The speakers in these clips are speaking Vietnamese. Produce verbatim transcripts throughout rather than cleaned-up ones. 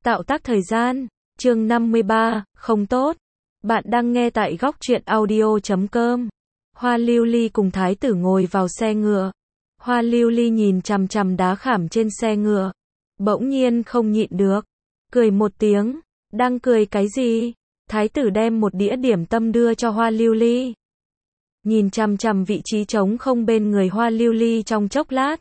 Tạo tác thời gian, chương năm mươi ba, không tốt. Bạn đang nghe tại góc truyện audio chấm com. Hoa Lưu Ly cùng thái tử ngồi vào xe ngựa. Hoa Lưu Ly nhìn chằm chằm đá khảm trên xe ngựa. Bỗng nhiên không nhịn được. Cười một tiếng. Đang cười cái gì? Thái tử đem một đĩa điểm tâm đưa cho Hoa Lưu Ly. Nhìn chằm chằm vị trí trống không bên người Hoa Lưu Ly trong chốc lát.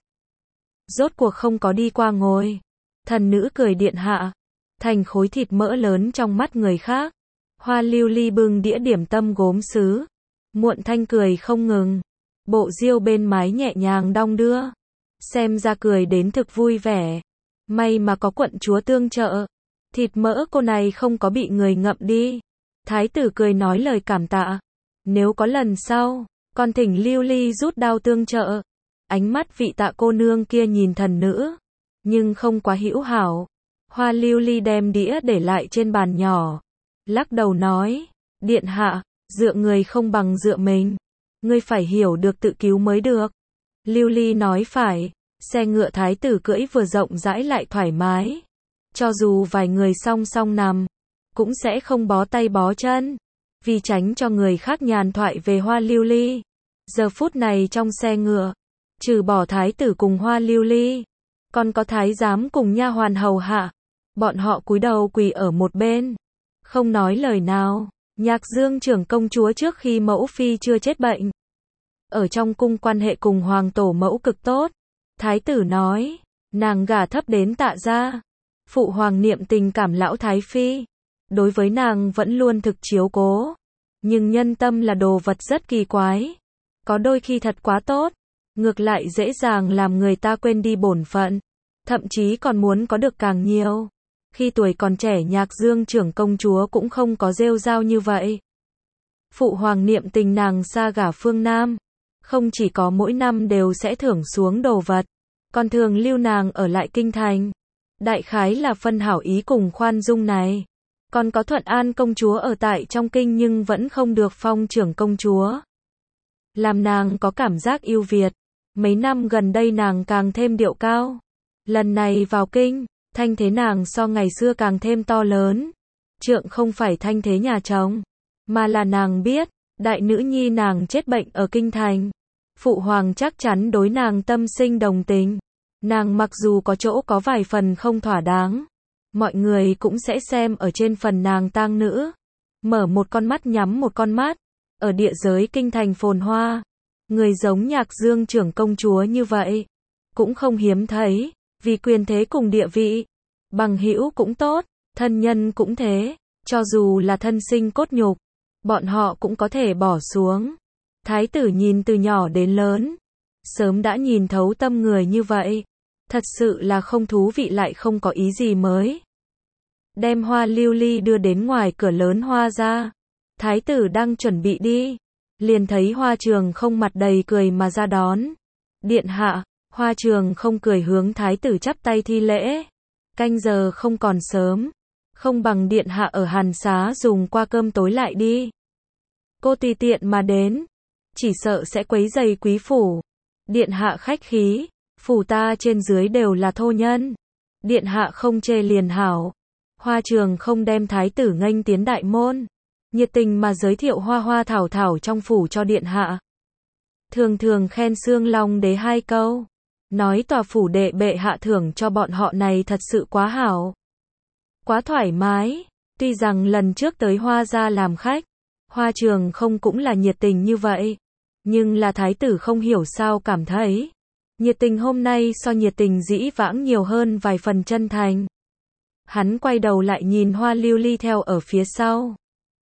Rốt cuộc không có đi qua ngồi. Thần nữ cười điện hạ. Thành khối thịt mỡ lớn trong mắt người khác. Hoa Lưu Ly bưng đĩa điểm tâm gốm sứ. Muộn thanh cười không ngừng. Bộ diêu bên mái nhẹ nhàng đong đưa. Xem ra cười đến thực vui vẻ. May mà có quận chúa tương trợ. Thịt mỡ cô này không có bị người ngậm đi. Thái tử cười nói lời cảm tạ. Nếu có lần sau, con thỉnh Lưu Ly rút đao tương trợ. Ánh mắt vị tạ cô nương kia nhìn thần nữ. Nhưng không quá hữu hảo. Hoa Lưu Ly đem đĩa để lại trên bàn nhỏ. Lắc đầu nói. Điện hạ, dựa người không bằng dựa mình. Ngươi phải hiểu được tự cứu mới được. Lưu Ly nói phải. Xe ngựa thái tử cưỡi vừa rộng rãi lại thoải mái. Cho dù vài người song song nằm, cũng sẽ không bó tay bó chân. Vì tránh cho người khác nhàn thoại về Hoa Lưu Ly. Giờ phút này trong xe ngựa, trừ bỏ thái tử cùng Hoa Lưu Ly, còn có thái giám cùng nha hoàn hầu hạ. Bọn họ cúi đầu quỳ ở một bên, không nói lời nào. Nhạc Dương trưởng công chúa trước khi mẫu phi chưa chết bệnh, ở trong cung quan hệ cùng hoàng tổ mẫu cực tốt. Thái tử nói, nàng gả thấp đến Tạ gia. Phụ hoàng niệm tình cảm lão thái phi, đối với nàng vẫn luôn thực chiếu cố. Nhưng nhân tâm là đồ vật rất kỳ quái. Có đôi khi thật quá tốt, ngược lại dễ dàng làm người ta quên đi bổn phận. Thậm chí còn muốn có được càng nhiều. Khi tuổi còn trẻ Nhạc Dương trưởng công chúa cũng không có rêu rao như vậy. Phụ hoàng niệm tình nàng xa gả phương Nam. Không chỉ có mỗi năm đều sẽ thưởng xuống đồ vật, còn thường lưu nàng ở lại kinh thành. Đại khái là phân hảo ý cùng khoan dung này. Còn có Thuận An công chúa ở tại trong kinh nhưng vẫn không được phong trưởng công chúa. Làm nàng có cảm giác yêu Việt. Mấy năm gần đây nàng càng thêm điệu cao. Lần này vào kinh, thanh thế nàng so ngày xưa càng thêm to lớn. Trượng không phải thanh thế nhà chồng, mà là nàng biết, đại nữ nhi nàng chết bệnh ở kinh thành. Phụ hoàng chắc chắn đối nàng tâm sinh đồng tình. Nàng mặc dù có chỗ có vài phần không thỏa đáng, mọi người cũng sẽ xem ở trên phần nàng tang nữ. Mở một con mắt nhắm một con mắt. Ở địa giới kinh thành phồn hoa, người giống Nhạc Dương trưởng công chúa như vậy cũng không hiếm thấy. Vì quyền thế cùng địa vị, bằng hữu cũng tốt, thân nhân cũng thế. Cho dù là thân sinh cốt nhục, bọn họ cũng có thể bỏ xuống. Thái tử nhìn từ nhỏ đến lớn, sớm đã nhìn thấu tâm người như vậy. Thật sự là không thú vị lại không có ý gì mới. Đem Hoa Lưu Ly đưa đến ngoài cửa lớn Hoa ra. Thái tử đang chuẩn bị đi, liền thấy Hoa Trường không mặt đầy cười mà ra đón. Điện hạ. Hoa Trường không cười hướng thái tử chắp tay thi lễ. Canh giờ không còn sớm, không bằng điện hạ ở Hàn Xá dùng qua cơm tối lại đi. Cô tùy tiện mà đến, chỉ sợ sẽ quấy rầy quý phủ. Điện hạ khách khí, phủ ta trên dưới đều là thô nhân. Điện hạ không chê liền hảo. Hoa Trường không đem thái tử nghênh tiến đại môn, nhiệt tình mà giới thiệu hoa hoa thảo thảo trong phủ cho điện hạ. Thường thường khen Xương Long đế hai câu. Nói tòa phủ đệ bệ hạ thưởng cho bọn họ này thật sự quá hảo. Quá thoải mái. Tuy rằng lần trước tới Hoa gia làm khách, Hoa Trường không cũng là nhiệt tình như vậy. Nhưng là thái tử không hiểu sao cảm thấy. Nhiệt tình hôm nay so nhiệt tình dĩ vãng nhiều hơn vài phần chân thành. Hắn quay đầu lại nhìn Hoa Lưu Ly theo ở phía sau.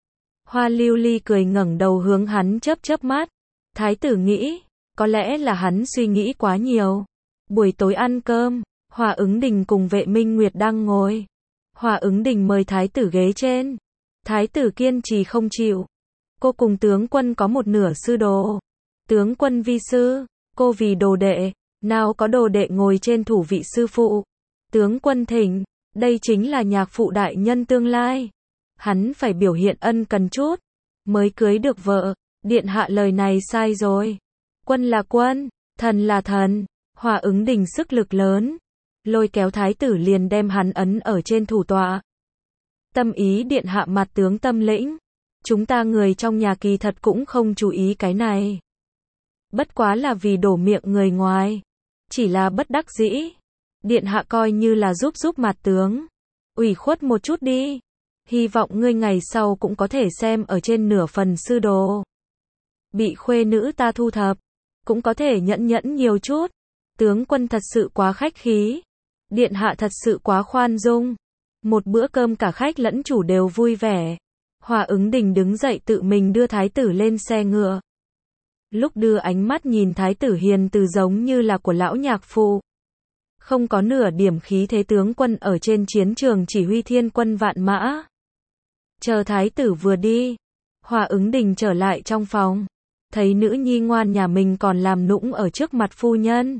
Hoa Lưu Ly cười ngẩng đầu hướng hắn chớp chớp mắt. Thái tử nghĩ, có lẽ là hắn suy nghĩ quá nhiều. Buổi tối ăn cơm, Hòa Ứng Đình cùng Vệ Minh Nguyệt đang ngồi. Hòa Ứng Đình mời thái tử ghế trên. Thái tử kiên trì không chịu. Cô cùng tướng quân có một nửa sư đồ. Tướng quân vi sư, cô vì đồ đệ. Nào có đồ đệ ngồi trên thủ vị sư phụ. Tướng quân thỉnh, đây chính là nhạc phụ đại nhân tương lai. Hắn phải biểu hiện ân cần chút, mới cưới được vợ. Điện hạ lời này sai rồi. Quân là quân, thần là thần. Hòa Ứng Đình sức lực lớn, lôi kéo thái tử liền đem hắn ấn ở trên thủ tọa. Tâm ý điện hạ mặt tướng tâm lĩnh, chúng ta người trong nhà kỳ thật cũng không chú ý cái này. Bất quá là vì đổ miệng người ngoài, chỉ là bất đắc dĩ. Điện hạ coi như là giúp giúp mặt tướng, ủy khuất một chút đi. Hy vọng ngươi ngày sau cũng có thể xem ở trên nửa phần sư đồ. Bị khuê nữ ta thu thập, cũng có thể nhẫn nhẫn nhiều chút. Tướng quân thật sự quá khách khí. Điện hạ thật sự quá khoan dung. Một bữa cơm cả khách lẫn chủ đều vui vẻ. Hòa ứng đình đứng dậy tự mình đưa thái tử lên xe ngựa. Lúc đưa ánh mắt nhìn thái tử hiền từ giống như là của lão nhạc phụ. Không có nửa điểm khí thế tướng quân ở trên chiến trường chỉ huy thiên quân vạn mã. Chờ thái tử vừa đi, Hòa ứng đình trở lại trong phòng. Thấy nữ nhi ngoan nhà mình còn làm nũng ở trước mặt phu nhân.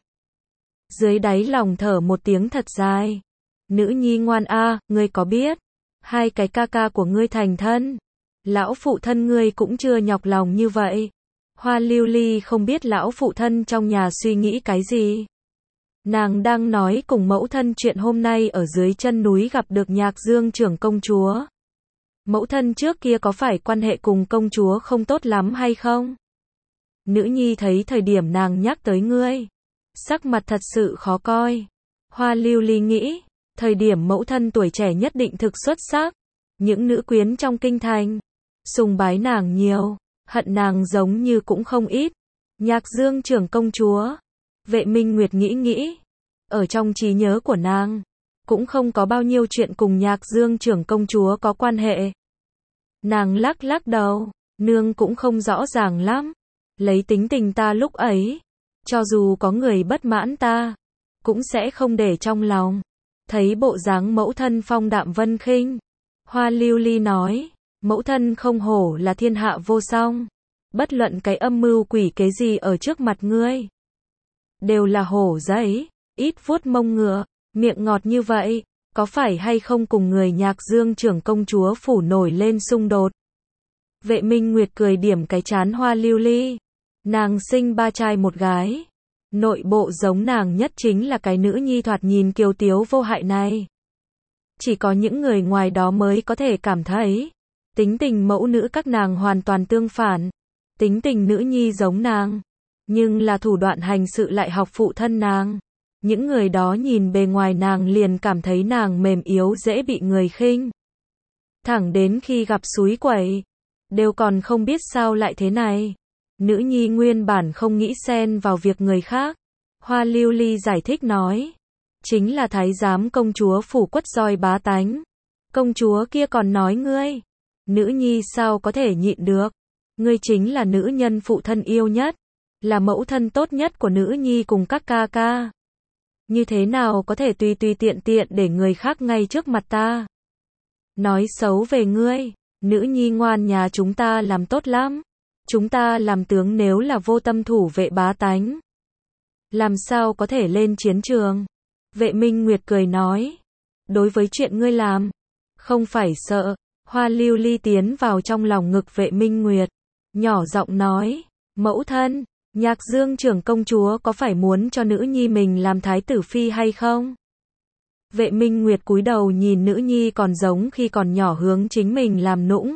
Dưới đáy lòng thở một tiếng thật dài. Nữ nhi ngoan a, ngươi có biết, hai cái ca ca của ngươi thành thân. Lão phụ thân ngươi cũng chưa nhọc lòng như vậy. Hoa Lưu Ly không biết lão phụ thân trong nhà suy nghĩ cái gì. Nàng đang nói cùng mẫu thân chuyện hôm nay ở dưới chân núi gặp được Nhạc Dương trưởng công chúa. Mẫu thân trước kia có phải quan hệ cùng công chúa không tốt lắm hay không? Nữ nhi thấy thời điểm nàng nhắc tới ngươi, sắc mặt thật sự khó coi. Hoa Lưu Ly nghĩ, thời điểm mẫu thân tuổi trẻ nhất định thực xuất sắc. Những nữ quyến trong kinh thành, sùng bái nàng nhiều, hận nàng giống như cũng không ít. Nhạc Dương trưởng công chúa. Vệ Minh Nguyệt nghĩ nghĩ, ở trong trí nhớ của nàng, cũng không có bao nhiêu chuyện cùng Nhạc Dương trưởng công chúa có quan hệ. Nàng lắc lắc đầu, nương cũng không rõ ràng lắm. Lấy tính tình ta lúc ấy, cho dù có người bất mãn ta, cũng sẽ không để trong lòng. Thấy bộ dáng mẫu thân phong đạm vân khinh, Hoa Lưu Ly nói, mẫu thân không hổ là thiên hạ vô song. Bất luận cái âm mưu quỷ kế gì ở trước mặt ngươi, đều là hổ giấy, ít vuốt mông ngựa, miệng ngọt như vậy, có phải hay không cùng người Nhạc Dương trưởng công chúa phủ nổi lên xung đột? Vệ Minh Nguyệt cười điểm cái chán Hoa Lưu Ly. Nàng sinh ba trai một gái. Nội bộ giống nàng nhất chính là cái nữ nhi thoạt nhìn kiêu tiếu vô hại này. Chỉ có những người ngoài đó mới có thể cảm thấy, tính tình mẫu nữ các nàng hoàn toàn tương phản. Tính tình nữ nhi giống nàng, nhưng là thủ đoạn hành sự lại học phụ thân nàng. Những người đó nhìn bề ngoài nàng liền cảm thấy nàng mềm yếu dễ bị người khinh. Thẳng đến khi gặp súi quẩy, đều còn không biết sao lại thế này. Nữ nhi nguyên bản không nghĩ xen vào việc người khác. Hoa Lưu Ly giải thích nói, chính là thái giám công chúa phủ quất roi bá tánh. Công chúa kia còn nói ngươi, nữ nhi sao có thể nhịn được. Ngươi chính là nữ nhân phụ thân yêu nhất, là mẫu thân tốt nhất của nữ nhi cùng các ca ca. Như thế nào có thể tùy tùy tiện tiện để người khác ngay trước mặt ta nói xấu về ngươi. Nữ nhi ngoan nhà chúng ta làm tốt lắm. Chúng ta làm tướng nếu là vô tâm thủ vệ bá tánh, làm sao có thể lên chiến trường? Vệ Minh Nguyệt cười nói, đối với chuyện ngươi làm, không phải sợ. Hoa Lưu Ly tiến vào trong lòng ngực Vệ Minh Nguyệt, nhỏ giọng nói, mẫu thân, Nhạc Dương trưởng công chúa có phải muốn cho nữ nhi mình làm thái tử phi hay không? Vệ Minh Nguyệt cúi đầu nhìn nữ nhi còn giống khi còn nhỏ hướng chính mình làm nũng.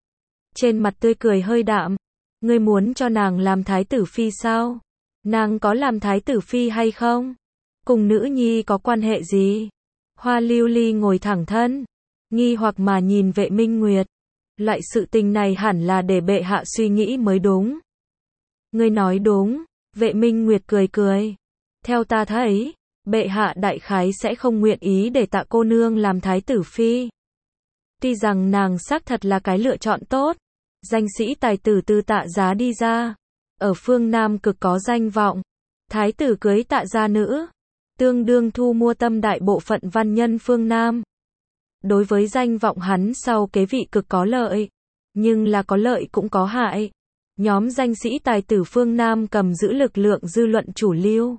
Trên mặt tươi cười hơi đạm, ngươi muốn cho nàng làm thái tử phi sao? Nàng có làm thái tử phi hay không? Cùng nữ nhi có quan hệ gì? Hoa Lưu Ly ngồi thẳng thân, nghi hoặc mà nhìn Vệ Minh Nguyệt. Loại sự tình này hẳn là để bệ hạ suy nghĩ mới đúng. Ngươi nói đúng. Vệ Minh Nguyệt cười cười. Theo ta thấy, bệ hạ đại khái sẽ không nguyện ý để Tạ cô nương làm thái tử phi. Tuy rằng nàng xác thật là cái lựa chọn tốt. Danh sĩ tài tử từ Tạ gia đi ra, ở phương Nam cực có danh vọng. Thái tử cưới Tạ gia nữ, tương đương thu mua tâm đại bộ phận văn nhân phương Nam. Đối với danh vọng hắn sau kế vị cực có lợi, nhưng là có lợi cũng có hại. Nhóm danh sĩ tài tử phương Nam cầm giữ lực lượng dư luận chủ lưu.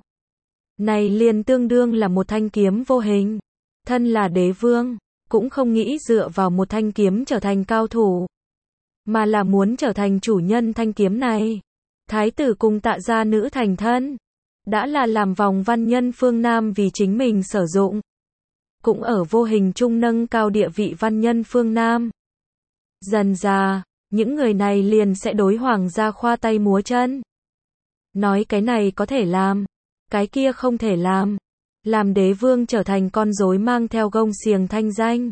Này liền tương đương là một thanh kiếm vô hình. Thân là đế vương, cũng không nghĩ dựa vào một thanh kiếm trở thành cao thủ, mà là muốn trở thành chủ nhân thanh kiếm này. Thái tử cùng Tạ gia nữ thành thân, đã là làm vòng văn nhân phương Nam vì chính mình sử dụng. Cũng ở vô hình chung nâng cao địa vị văn nhân phương Nam. Dần dà, những người này liền sẽ đối hoàng gia khoa tay múa chân. Nói cái này có thể làm, cái kia không thể làm. Làm đế vương trở thành con rối mang theo gông xiềng thanh danh.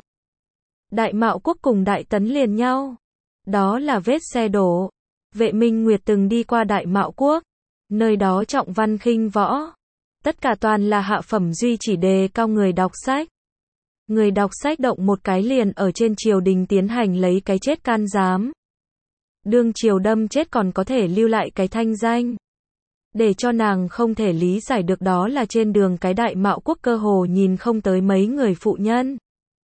Đại Mạo Quốc cùng Đại Tấn liền nhau. Đó là vết xe đổ. Vệ Minh Nguyệt từng đi qua Đại Mạo Quốc. Nơi đó trọng văn khinh võ. Tất cả toàn là hạ phẩm duy chỉ đề cao người đọc sách. Người đọc sách động một cái liền ở trên triều đình tiến hành lấy cái chết can giám. Đương triều đâm chết còn có thể lưu lại cái thanh danh. Để cho nàng không thể lý giải được đó là trên đường cái Đại Mạo Quốc cơ hồ nhìn không tới mấy người phụ nhân.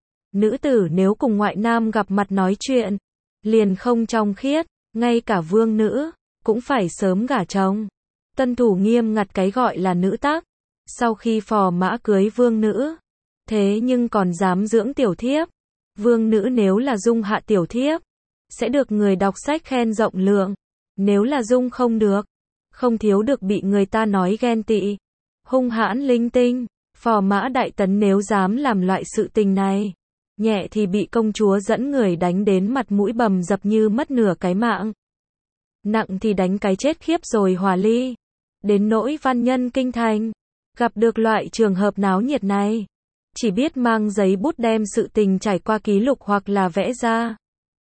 Nữ tử nếu cùng ngoại nam gặp mặt nói chuyện, liền không trong khiết, ngay cả vương nữ, cũng phải sớm gả chồng. Tân thủ nghiêm ngặt cái gọi là nữ tắc. Sau khi phò mã cưới vương nữ, thế nhưng còn dám dưỡng tiểu thiếp. Vương nữ nếu là dung hạ tiểu thiếp, sẽ được người đọc sách khen rộng lượng. Nếu là dung không được, không thiếu được bị người ta nói ghen tị, hung hãn linh tinh. Phò mã Đại Tấn nếu dám làm loại sự tình này, nhẹ thì bị công chúa dẫn người đánh đến mặt mũi bầm dập như mất nửa cái mạng. Nặng thì đánh cái chết khiếp rồi hòa ly. Đến nỗi văn nhân kinh thành, gặp được loại trường hợp náo nhiệt này, chỉ biết mang giấy bút đem sự tình trải qua ký lục hoặc là vẽ ra.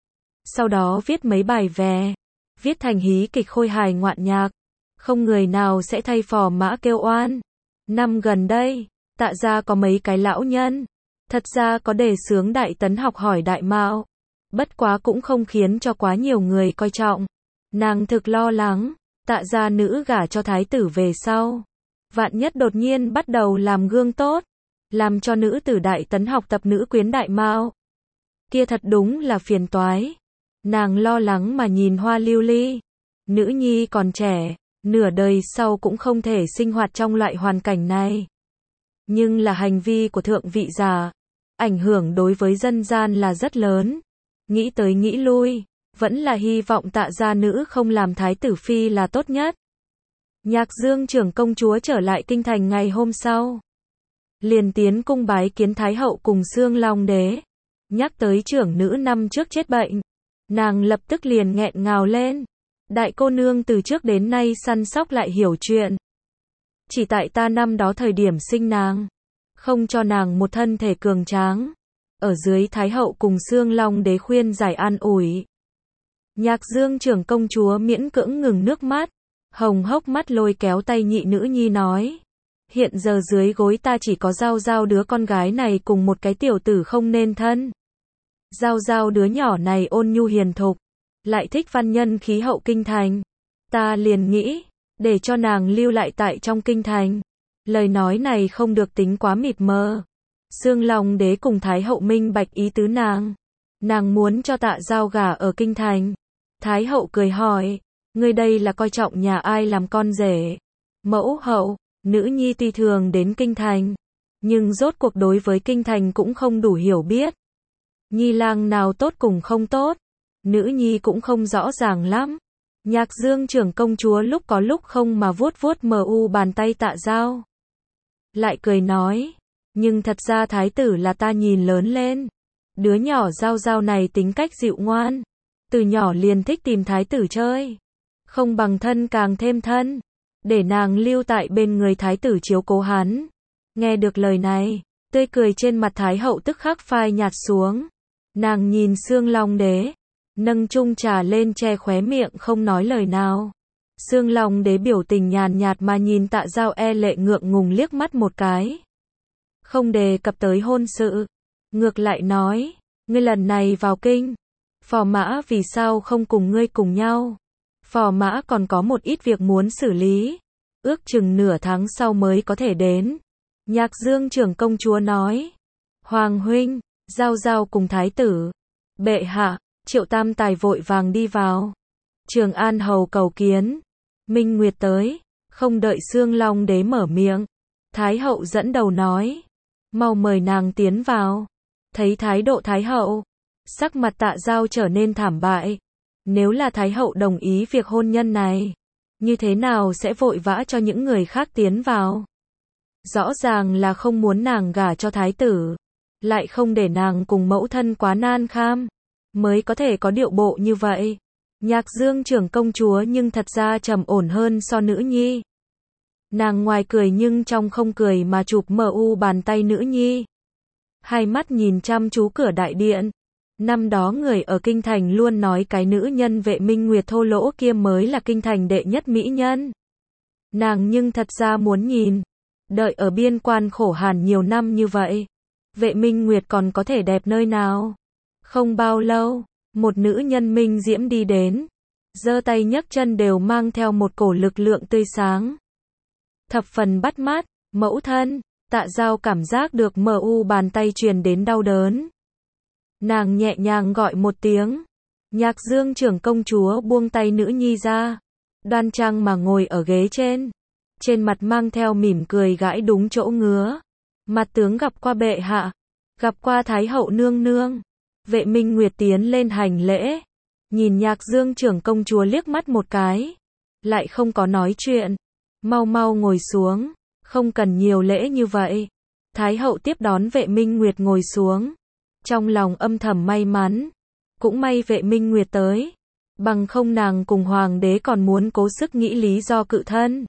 Sau đó viết mấy bài về, viết thành hí kịch khôi hài ngoạn nhạc. Không người nào sẽ thay phò mã kêu oan. Năm gần đây, Tạ gia có mấy cái lão nhân, thật ra có đề xướng Đại Tấn học hỏi Đại Mạo. Bất quá cũng không khiến cho quá nhiều người coi trọng. Nàng thực lo lắng, Tạ gia nữ gả cho thái tử về sau, vạn nhất đột nhiên bắt đầu làm gương tốt, làm cho nữ tử Đại Tấn học tập nữ quyến Đại Mạo. Kia thật đúng là phiền toái. Nàng lo lắng mà nhìn Hoa Lưu Ly. Nữ nhi còn trẻ, nửa đời sau cũng không thể sinh hoạt trong loại hoàn cảnh này. Nhưng là hành vi của thượng vị giả, ảnh hưởng đối với dân gian là rất lớn. Nghĩ tới nghĩ lui, vẫn là hy vọng Tạ gia nữ không làm thái tử phi là tốt nhất. Nhạc Dương trưởng công chúa trở lại kinh thành ngày hôm sau, liền tiến cung bái kiến Thái hậu cùng Xương Long đế. Nhắc tới trưởng nữ năm trước chết bệnh, nàng lập tức liền nghẹn ngào lên. Đại cô nương từ trước đến nay săn sóc lại hiểu chuyện. Chỉ tại ta năm đó thời điểm sinh nàng, không cho nàng một thân thể cường tráng. Ở dưới Thái hậu cùng Xương Long đế khuyên giải an ủi. Nhạc Dương trưởng công chúa miễn cưỡng ngừng nước mắt, hồng hốc mắt lôi kéo tay nhị nữ nhi nói. Hiện giờ dưới gối ta chỉ có Giao Giao đứa con gái này cùng một cái tiểu tử không nên thân. Giao Giao đứa nhỏ này ôn nhu hiền thục, lại thích văn nhân khí hậu kinh thành. Ta liền nghĩ, để cho nàng lưu lại tại trong kinh thành. Lời nói này không được tính quá mịt mờ. Xương Long đế cùng Thái hậu minh bạch ý tứ nàng. Nàng muốn cho Tạ Giao gả ở kinh thành. Thái hậu cười hỏi, ngươi đây là coi trọng nhà ai làm con rể? Mẫu hậu, nữ nhi tuy thường đến kinh thành, nhưng rốt cuộc đối với kinh thành cũng không đủ hiểu biết. Nhi lang nào tốt cùng không tốt, nữ nhi cũng không rõ ràng lắm. Nhạc Dương trưởng công chúa lúc có lúc không mà vuốt vuốt mờ u bàn tay Tạ Giao. Lại cười nói, nhưng thật ra thái tử là ta nhìn lớn lên. Đứa nhỏ Giao Giao này tính cách dịu ngoan, từ nhỏ liền thích tìm thái tử chơi. Không bằng thân càng thêm thân, để nàng lưu tại bên người thái tử chiếu cố hắn. Nghe được lời này, tươi cười trên mặt Thái hậu tức khắc phai nhạt xuống. Nàng nhìn Xương Long đế, nâng chung trà lên che khóe miệng không nói lời nào. Xương Long đế biểu tình nhàn nhạt mà nhìn Tạ Giao e lệ ngượng ngùng liếc mắt một cái. Không đề cập tới hôn sự, ngược lại nói, ngươi lần này vào kinh, phò mã vì sao không cùng ngươi cùng nhau? Phò mã còn có một ít việc muốn xử lý, ước chừng nửa tháng sau mới có thể đến. Nhạc Dương trưởng công chúa nói, Hoàng huynh, Giao Giao cùng thái tử. Bệ hạ, Triệu Tam Tài vội vàng đi vào. Trường An hầu cầu kiến. Minh Nguyệt tới, không đợi Xương Long đế mở miệng. Thái hậu dẫn đầu nói, mau mời nàng tiến vào. Thấy thái độ Thái hậu, sắc mặt Tạ Giao trở nên thảm bại. Nếu là Thái hậu đồng ý việc hôn nhân này, như thế nào sẽ vội vã cho những người khác tiến vào? Rõ ràng là không muốn nàng gả cho thái tử, lại không để nàng cùng mẫu thân quá nan kham, mới có thể có điệu bộ như vậy. Nhạc Dương trưởng công chúa nhưng thật ra trầm ổn hơn so nữ nhi. Nàng ngoài cười nhưng trong không cười mà chụp mờ u bàn tay nữ nhi. Hai mắt nhìn chăm chú cửa đại điện. Năm đó người ở kinh thành luôn nói cái nữ nhân Vệ Minh Nguyệt thô lỗ kia mới là kinh thành đệ nhất mỹ nhân. Nàng nhưng thật ra muốn nhìn. Đợi ở biên quan khổ hàn nhiều năm như vậy, Vệ Minh Nguyệt còn có thể đẹp nơi nào? Không bao lâu, một nữ nhân minh diễm đi đến, giơ tay nhấc chân đều mang theo một cổ lực lượng tươi sáng. Thập phần bắt mắt, mẫu thân, Tạ Dao cảm giác được mờ u bàn tay truyền đến đau đớn. Nàng nhẹ nhàng gọi một tiếng. Nhạc Dương trưởng công chúa buông tay nữ nhi ra, đoan trang mà ngồi ở ghế trên. Trên mặt mang theo mỉm cười gãi đúng chỗ ngứa. Mặt tướng gặp qua bệ hạ, gặp qua thái hậu nương nương. Vệ Minh Nguyệt tiến lên hành lễ, nhìn Nhạc Dương trưởng công chúa liếc mắt một cái, lại không có nói chuyện. Mau mau ngồi xuống, không cần nhiều lễ như vậy. Thái hậu tiếp đón Vệ Minh Nguyệt ngồi xuống, trong lòng âm thầm may mắn, cũng may Vệ Minh Nguyệt tới, bằng không nàng cùng hoàng đế còn muốn cố sức nghĩ lý do cự thân.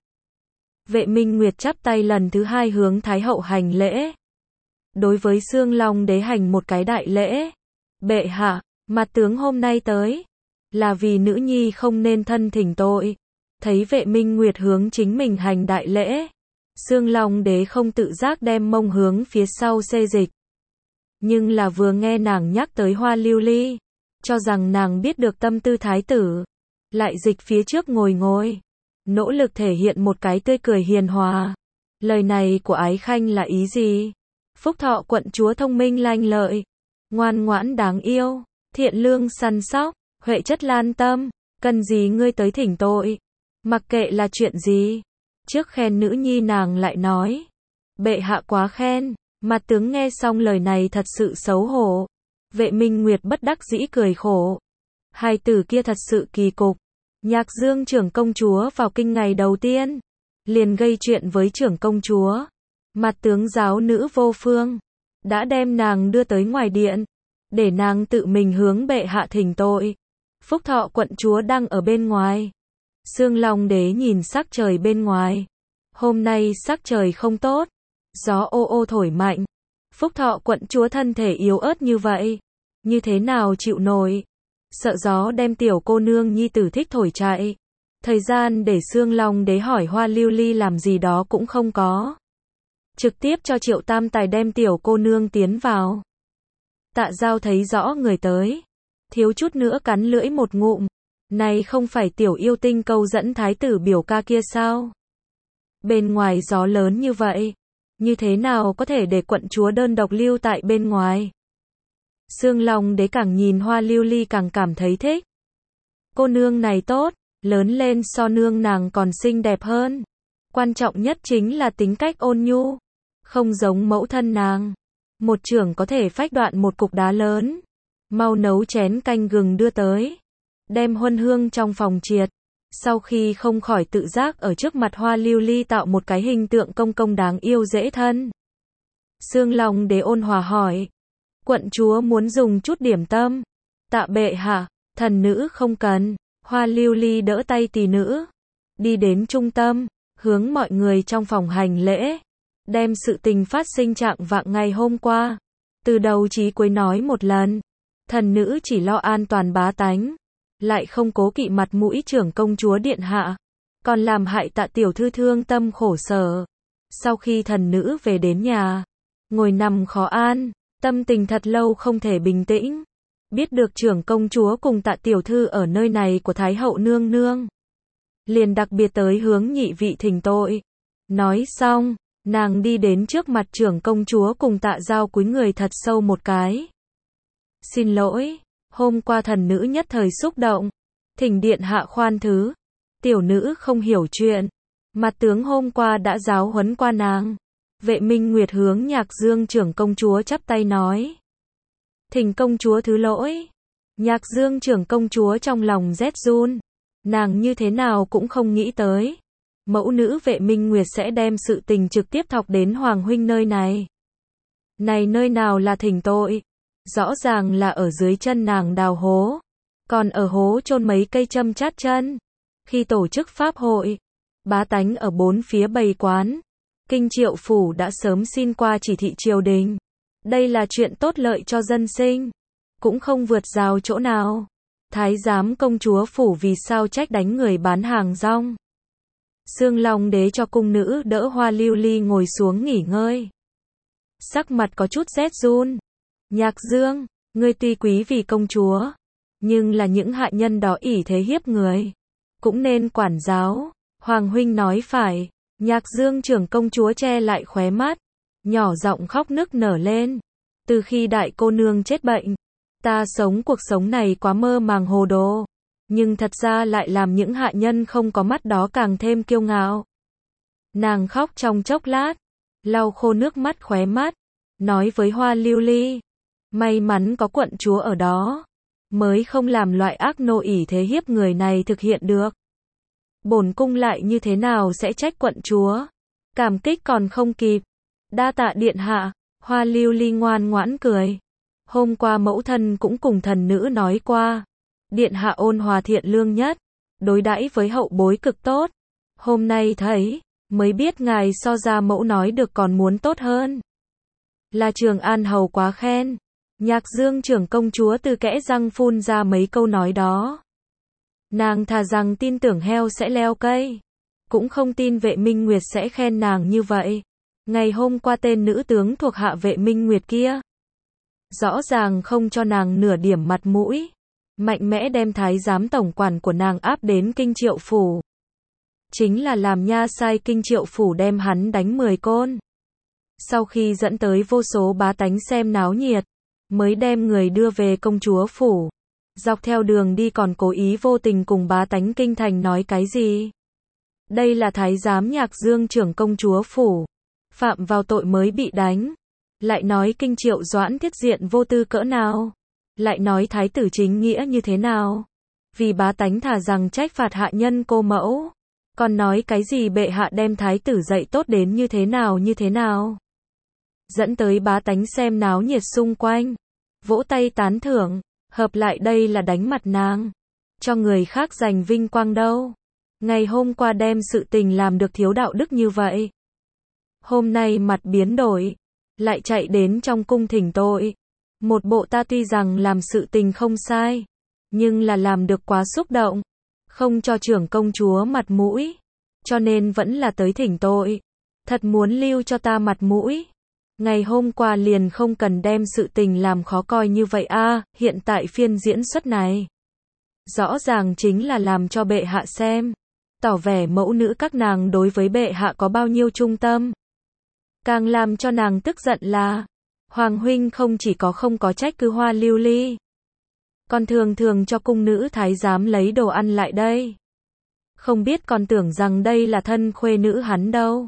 Vệ Minh Nguyệt chắp tay lần thứ hai hướng Thái hậu hành lễ. Đối với Xương Long đế hành một cái đại lễ. Bệ hạ, mặt tướng hôm nay tới, là vì nữ nhi không nên thân thỉnh tội. Thấy Vệ Minh Nguyệt hướng chính mình hành đại lễ, Xương Long đế không tự giác đem mông hướng phía sau xê dịch. Nhưng là vừa nghe nàng nhắc tới Hoa Lưu Ly, cho rằng nàng biết được tâm tư thái tử, lại dịch phía trước ngồi ngồi, nỗ lực thể hiện một cái tươi cười hiền hòa. Lời này của Ái Khanh là ý gì? Phúc Thọ quận chúa thông minh lanh lợi, ngoan ngoãn đáng yêu, thiện lương săn sóc, huệ chất lan tâm, cần gì ngươi tới thỉnh tội? Mặc kệ là chuyện gì, trước khen nữ nhi nàng lại nói, bệ hạ quá khen. Mặt tướng nghe xong lời này thật sự xấu hổ. Vệ Minh Nguyệt bất đắc dĩ cười khổ. Hai tử kia thật sự kỳ cục. Nhạc Dương trưởng công chúa vào kinh ngày đầu tiên, liền gây chuyện với trưởng công chúa. Mặt tướng giáo nữ vô phương, đã đem nàng đưa tới ngoài điện, để nàng tự mình hướng bệ hạ thỉnh tội. Phúc Thọ quận chúa đang ở bên ngoài. Xương Long đế nhìn sắc trời bên ngoài. Hôm nay sắc trời không tốt. Gió ô ô thổi mạnh. Phúc Thọ quận chúa thân thể yếu ớt như vậy, như thế nào chịu nổi? Sợ gió đem tiểu cô nương nhi tử thích thổi chạy. Thời gian để Xương Long đế hỏi Hoa Lưu Ly làm gì đó cũng không có. Trực tiếp cho Triệu Tam Tài đem tiểu cô nương tiến vào. Tạ Dao thấy rõ người tới, thiếu chút nữa cắn lưỡi một ngụm. Này không phải tiểu yêu tinh câu dẫn thái tử biểu ca kia sao? Bên ngoài gió lớn như vậy, như thế nào có thể để quận chúa đơn độc lưu tại bên ngoài? Xương Long đế càng nhìn Hoa Lưu Ly càng cảm thấy thích. Cô nương này tốt, lớn lên so nương nàng còn xinh đẹp hơn. Quan trọng nhất chính là tính cách ôn nhu, không giống mẫu thân nàng. Một chưởng có thể phách đoạn một cục đá lớn. Mau nấu chén canh gừng đưa tới, đem huân hương trong phòng triệt. Sau khi không khỏi tự giác ở trước mặt Hoa Lưu Ly tạo một cái hình tượng công công đáng yêu dễ thân. Xương Long đế ôn hòa hỏi, quận chúa muốn dùng chút điểm tâm? Tạ bệ hạ, thần nữ không cần. Hoa Lưu Ly đỡ tay tỷ nữ, đi đến trung tâm, hướng mọi người trong phòng hành lễ, đem sự tình phát sinh trạng vạng ngày hôm qua, từ đầu chí cuối nói một lần. Thần nữ chỉ lo an toàn bá tánh, lại không cố kỵ mặt mũi trưởng công chúa điện hạ, còn làm hại Tạ tiểu thư thương tâm khổ sở. Sau khi thần nữ về đến nhà, ngồi nằm khó an, tâm tình thật lâu không thể bình tĩnh. Biết được trưởng công chúa cùng Tạ tiểu thư ở nơi này của Thái hậu nương nương, liền đặc biệt tới hướng nhị vị thỉnh tội. Nói xong, nàng đi đến trước mặt trưởng công chúa cùng Tạ Dao cúi người thật sâu một cái. Xin lỗi, hôm qua thần nữ nhất thời xúc động, thỉnh điện hạ khoan thứ. Tiểu nữ không hiểu chuyện, mặt tướng hôm qua đã giáo huấn qua nàng. Vệ Minh Nguyệt hướng Nhạc Dương trưởng công chúa chắp tay nói, thỉnh công chúa thứ lỗi. Nhạc Dương trưởng công chúa trong lòng rét run, Nàng như thế nào cũng không nghĩ tới. Mẫu nữ Vệ Minh Nguyệt sẽ đem sự tình trực tiếp thọc đến Hoàng huynh nơi này. Này nơi nào là thỉnh tội. Rõ ràng là ở dưới chân nàng đào hố. Còn ở hố chôn mấy cây châm chát chân. Khi tổ chức pháp hội, bá tánh ở bốn phía bày quán. Kinh Triệu Phủ đã sớm xin qua chỉ thị triều đình. Đây là chuyện tốt lợi cho dân sinh. Cũng không vượt rào chỗ nào. Thái giám công chúa phủ vì sao trách đánh người bán hàng rong. Sương Long đế cho cung nữ đỡ Hoa Lưu Ly ngồi xuống nghỉ ngơi. Sắc mặt có chút rét run. Nhạc Dương, ngươi tuy quý vì công chúa, nhưng là những hạ nhân đó ỷ thế hiếp người. Cũng nên quản giáo. Hoàng huynh nói phải. Nhạc Dương trưởng công chúa che lại khóe mắt. Nhỏ giọng khóc nức nở lên. Từ khi đại cô nương chết bệnh, ta sống cuộc sống này quá mơ màng hồ đồ. Nhưng thật ra lại làm những hạ nhân không có mắt đó càng thêm kiêu ngạo. Nàng khóc trong chốc lát, lau khô nước mắt khóe mắt, nói với Hoa Lưu Ly. May mắn có quận chúa ở đó, mới không làm loại ác nô ỷ thế hiếp người này thực hiện được. Bổn cung lại như thế nào sẽ trách quận chúa. Cảm kích còn không kịp. Đa tạ điện hạ. Hoa Lưu Ly ngoan ngoãn cười. Hôm qua mẫu thân cũng cùng thần nữ nói qua. Điện hạ ôn hòa thiện lương nhất. Đối đãi với hậu bối cực tốt. Hôm nay thấy, mới biết ngài so ra mẫu nói được còn muốn tốt hơn. Là Trường An hầu quá khen. Nhạc Dương trưởng công chúa từ kẽ răng phun ra mấy câu nói đó. Nàng thà rằng tin tưởng heo sẽ leo cây, cũng không tin Vệ Minh Nguyệt sẽ khen nàng như vậy. Ngày hôm qua tên nữ tướng thuộc hạ Vệ Minh Nguyệt kia, rõ ràng không cho nàng nửa điểm mặt mũi, mạnh mẽ đem thái giám tổng quản của nàng áp đến Kinh Triệu Phủ. Chính là làm nha sai Kinh Triệu Phủ đem hắn đánh mười côn. Sau khi dẫn tới vô số bá tánh xem náo nhiệt, mới đem người đưa về công chúa phủ. Dọc theo đường đi còn cố ý vô tình cùng bá tánh kinh thành nói cái gì. Đây là thái giám Nhạc Dương trưởng công chúa phủ, phạm vào tội mới bị đánh. Lại nói Kinh Triệu Doãn thiết diện vô tư cỡ nào. Lại nói thái tử chính nghĩa như thế nào. Vì bá tánh thà rằng trách phạt hạ nhân cô mẫu. Còn nói cái gì bệ hạ đem thái tử dạy tốt đến như thế nào như thế nào. Dẫn tới bá tánh xem náo nhiệt xung quanh, vỗ tay tán thưởng. Hợp lại đây là đánh mặt nàng, cho người khác giành vinh quang đâu. Ngày hôm qua đem sự tình làm được thiếu đạo đức như vậy, hôm nay mặt biến đổi, lại chạy đến trong cung thỉnh tội. Một bộ ta tuy rằng làm sự tình không sai, nhưng là làm được quá xúc động, không cho trưởng công chúa mặt mũi, cho nên vẫn là tới thỉnh tội. Thật muốn lưu cho ta mặt mũi, ngày hôm qua liền không cần đem sự tình làm khó coi như vậy a. À, hiện tại phiên diễn xuất này, rõ ràng chính là làm cho bệ hạ xem, tỏ vẻ mẫu nữ các nàng đối với bệ hạ có bao nhiêu trung tâm. Càng làm cho nàng tức giận là, Hoàng huynh không chỉ có không có trách cứ Hoa Lưu Ly, còn thường thường cho cung nữ thái giám lấy đồ ăn lại đây. Không biết còn tưởng rằng đây là thân khuê nữ hắn đâu.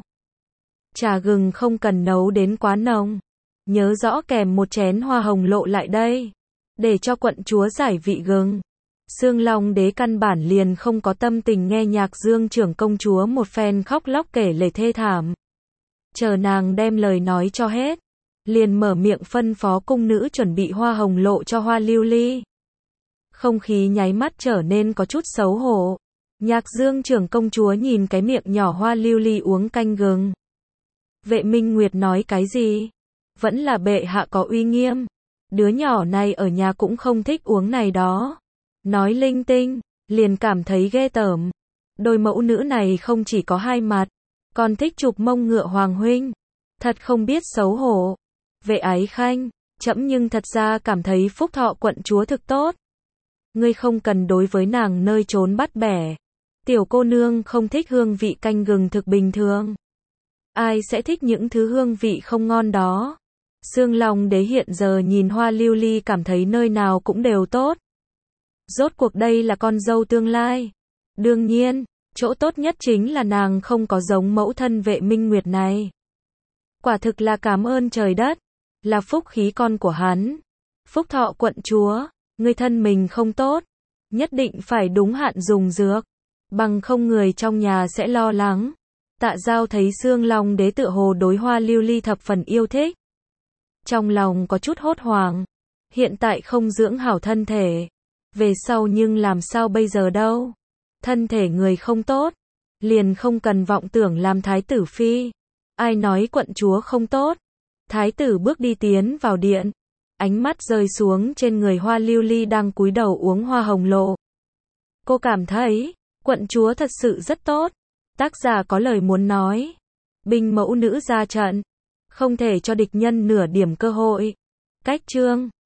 Trà gừng không cần nấu đến quá nồng, nhớ rõ kèm một chén hoa hồng lộ lại đây, để cho quận chúa giải vị gừng. Sương Long đế căn bản liền không có tâm tình nghe Nhạc Dương trưởng công chúa một phen khóc lóc kể lể thê thảm. Chờ nàng đem lời nói cho hết, liền mở miệng phân phó cung nữ chuẩn bị hoa hồng lộ cho Hoa Lưu Ly. Không khí nháy mắt trở nên có chút xấu hổ. Nhạc Dương trưởng công chúa nhìn cái miệng nhỏ Hoa Lưu Ly uống canh gừng. Vệ Minh Nguyệt nói cái gì? Vẫn là bệ hạ có uy nghiêm. Đứa nhỏ này ở nhà cũng không thích uống này đó. Nói linh tinh, liền cảm thấy ghê tởm. Đôi mẫu nữ này không chỉ có hai mặt, còn thích chụp mông ngựa Hoàng huynh. Thật không biết xấu hổ. Vệ Ái Khanh, trẫm nhưng thật ra cảm thấy phúc thọ quận chúa thực tốt. Ngươi không cần đối với nàng nơi trốn bắt bẻ. Tiểu cô nương không thích hương vị canh gừng thực bình thường. Ai sẽ thích những thứ hương vị không ngon đó. Sương Long đế hiện giờ nhìn Hoa Lưu Ly cảm thấy nơi nào cũng đều tốt. Rốt cuộc đây là con dâu tương lai. Đương nhiên, chỗ tốt nhất chính là nàng không có giống mẫu thân Vệ Minh Nguyệt này. Quả thực là cảm ơn trời đất, là phúc khí con của hắn. Phúc thọ quận chúa, ngươi thân mình không tốt, Nhất định phải đúng hạn dùng dược, bằng không người trong nhà sẽ lo lắng. Tạ Giao thấy Xương Long Đế tựa hồ đối Hoa Lưu Ly thập phần yêu thích. Trong lòng có chút hốt hoảng. Hiện tại không dưỡng hảo thân thể. Về sau nhưng làm sao bây giờ đâu. Thân thể người không tốt. Liền không cần vọng tưởng làm thái tử phi. Ai nói quận chúa không tốt. Thái tử bước đi tiến vào điện. Ánh mắt rơi xuống trên người Hoa Lưu Ly đang cúi đầu uống hoa hồng lộ. Cô cảm thấy, quận chúa thật sự rất tốt. Tác giả có lời muốn nói. Binh mẫu nữ ra trận. Không thể cho địch nhân nửa điểm cơ hội. Cách chương